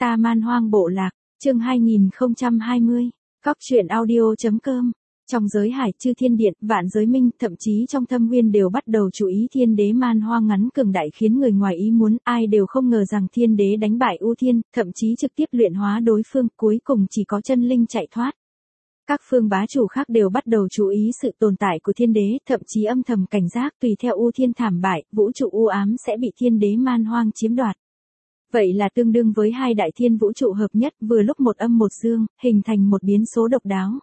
Ta Man Hoang Bộ Lạc, chương 2020, Cóc truyện audio.com. Trong giới hải chư thiên điện, vạn giới minh, thậm chí trong thâm nguyên đều bắt đầu chú ý thiên đế Man Hoang ngắn cường đại khiến người ngoài ý muốn, ai đều không ngờ rằng thiên đế đánh bại U Thiên, thậm chí trực tiếp luyện hóa đối phương, cuối cùng chỉ có chân linh chạy thoát. Các phương bá chủ khác đều bắt đầu chú ý sự tồn tại của thiên đế, thậm chí âm thầm cảnh giác tùy theo U Thiên thảm bại, vũ trụ u ám sẽ bị thiên đế Man Hoang chiếm đoạt. Vậy là tương đương với hai đại thiên vũ trụ hợp nhất, vừa lúc một âm một dương, hình thành một biến số độc đáo.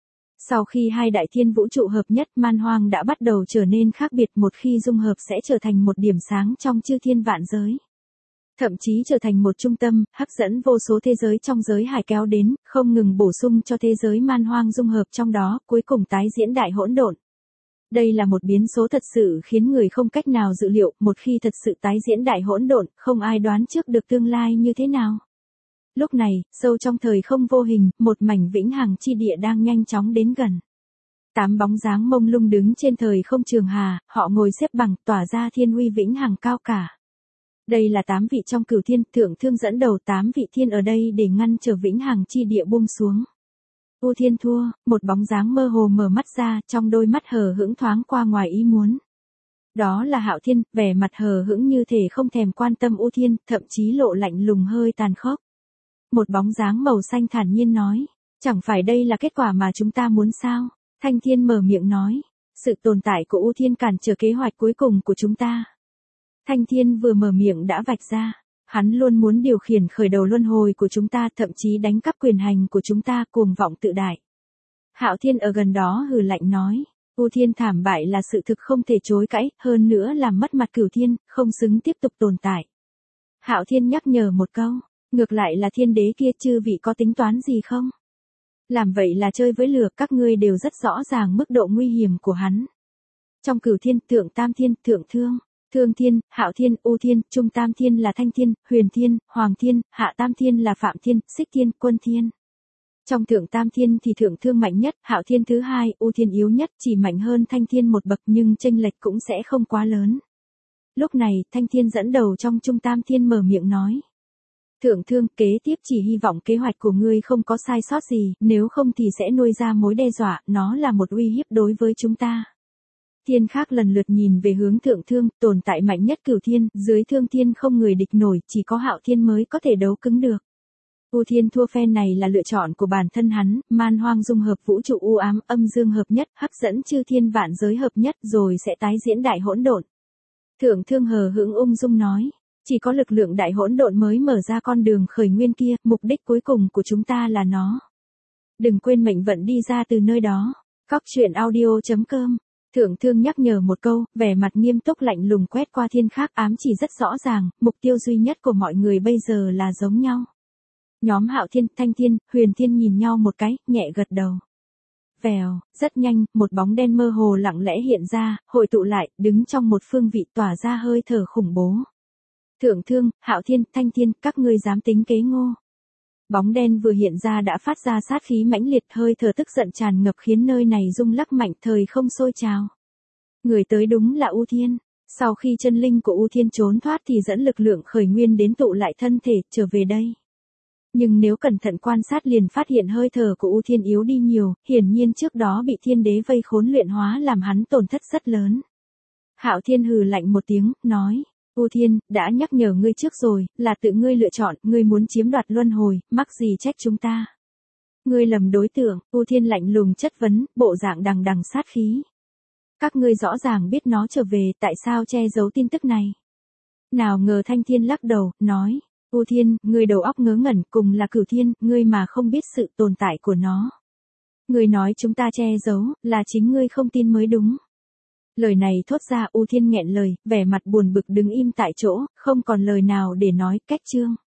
Sau khi hai đại thiên vũ trụ hợp nhất, Man Hoang đã bắt đầu trở nên khác biệt, một khi dung hợp sẽ trở thành một điểm sáng trong chư thiên vạn giới. Thậm chí trở thành một trung tâm, hấp dẫn vô số thế giới trong giới hải kéo đến, không ngừng bổ sung cho thế giới Man Hoang dung hợp trong đó, cuối cùng tái diễn đại hỗn độn. Đây là một biến số thật sự khiến người không cách nào dự liệu, một khi thật sự tái diễn đại hỗn độn, không ai đoán trước được tương lai như thế nào. Lúc này, sâu trong thời không vô hình, một mảnh vĩnh hằng chi địa đang nhanh chóng đến gần. 8 bóng dáng mông lung đứng trên thời không trường hà, họ ngồi xếp bằng, tỏa ra thiên uy vĩnh hằng cao cả. Đây là 8 vị trong Cửu Thiên, Thượng Thương dẫn đầu 8 vị thiên ở đây để ngăn trở vĩnh hằng chi địa buông xuống. U Thiên thua, một bóng dáng mơ hồ mở mắt ra, trong đôi mắt hờ hững thoáng qua ngoài ý muốn. Đó là Hạo Thiên, vẻ mặt hờ hững như thể không thèm quan tâm U Thiên, thậm chí lộ lạnh lùng hơi tàn khốc. Một bóng dáng màu xanh thản nhiên nói, chẳng phải đây là kết quả mà chúng ta muốn sao? Thanh Thiên mở miệng nói, sự tồn tại của U Thiên cản trở kế hoạch cuối cùng của chúng ta. Thanh Thiên vừa mở miệng đã vạch ra, hắn luôn muốn điều khiển khởi đầu luân hồi của chúng ta, thậm chí đánh cắp quyền hành của chúng ta, cuồng vọng tự đại. Hạo Thiên ở gần đó hừ lạnh nói, U Thiên thảm bại là sự thực không thể chối cãi, hơn nữa làm mất mặt Cửu Thiên, không xứng tiếp tục tồn tại. Hạo Thiên nhắc nhở một câu, ngược lại là thiên đế kia chư vị có tính toán gì không? Làm vậy là chơi với lửa, các ngươi đều rất rõ ràng mức độ nguy hiểm của hắn. Trong Cửu Thiên, Thượng Tam Thiên, Thượng Thương, Thương Thiên, Hạo Thiên, U Thiên, Trung Tam Thiên là Thanh Thiên, Huyền Thiên, Hoàng Thiên, Hạ Tam Thiên là Phạm Thiên, Xích Thiên, Quân Thiên. Trong Thượng Tam Thiên thì Thượng Thương mạnh nhất, Hạo Thiên thứ hai, U Thiên yếu nhất, chỉ mạnh hơn Thanh Thiên một bậc nhưng chênh lệch cũng sẽ không quá lớn. Lúc này, Thanh Thiên dẫn đầu trong Trung Tam Thiên mở miệng nói. Thượng Thương, kế tiếp chỉ hy vọng kế hoạch của ngươi không có sai sót gì, nếu không thì sẽ nuôi ra mối đe dọa, nó là một uy hiếp đối với chúng ta. Thiên khác lần lượt nhìn về hướng Thượng Thương, tồn tại mạnh nhất Cửu Thiên, dưới Thương Thiên không người địch nổi, chỉ có Hạo Thiên mới có thể đấu cứng được. U Thiên thua phe này là lựa chọn của bản thân hắn, Man Hoang dung hợp vũ trụ u ám, âm dương hợp nhất, hấp dẫn chư thiên vạn giới hợp nhất rồi sẽ tái diễn đại hỗn độn. Thượng Thương hờ hững ung dung nói, chỉ có lực lượng đại hỗn độn mới mở ra con đường khởi nguyên kia, mục đích cuối cùng của chúng ta là nó. Đừng quên mệnh vận đi ra từ nơi đó. Cóc truyện audio.com. Thượng Thương nhắc nhở một câu, vẻ mặt nghiêm túc lạnh lùng quét qua thiên khác, ám chỉ rất rõ ràng, mục tiêu duy nhất của mọi người bây giờ là giống nhau. Nhóm Hạo Thiên, Thanh Thiên, Huyền Thiên nhìn nhau một cái, nhẹ gật đầu. Vèo, rất nhanh, một bóng đen mơ hồ lặng lẽ hiện ra, hội tụ lại, đứng trong một phương vị tỏa ra hơi thở khủng bố. Thượng Thương, Hạo Thiên, Thanh Thiên, các ngươi dám tính kế ngô. Bóng đen vừa hiện ra đã phát ra sát khí mãnh liệt, hơi thở tức giận tràn ngập khiến nơi này rung lắc mạnh, thời không sôi trào. Người tới đúng là U Thiên. Sau khi chân linh của U Thiên trốn thoát thì dẫn lực lượng khởi nguyên đến tụ lại thân thể, trở về đây. Nhưng nếu cẩn thận quan sát liền phát hiện hơi thở của U Thiên yếu đi nhiều, hiển nhiên trước đó bị thiên đế vây khốn luyện hóa làm hắn tổn thất rất lớn. Hạo Thiên hừ lạnh một tiếng, nói. U Thiên, đã nhắc nhở ngươi trước rồi, là tự ngươi lựa chọn, ngươi muốn chiếm đoạt luân hồi, mắc gì trách chúng ta. Ngươi lầm đối tượng, U Thiên lạnh lùng chất vấn, bộ dạng đằng đằng sát khí. Các ngươi rõ ràng biết nó trở về, tại sao che giấu tin tức này? Nào ngờ Thanh Thiên lắc đầu, nói, U Thiên, ngươi đầu óc ngớ ngẩn, cùng là Cửu Thiên, ngươi mà không biết sự tồn tại của nó. Ngươi nói chúng ta che giấu, là chính ngươi không tin mới đúng. Lời này thốt ra U Thiên nghẹn lời, vẻ mặt buồn bực đứng im tại chỗ, không còn lời nào để nói, cách chương.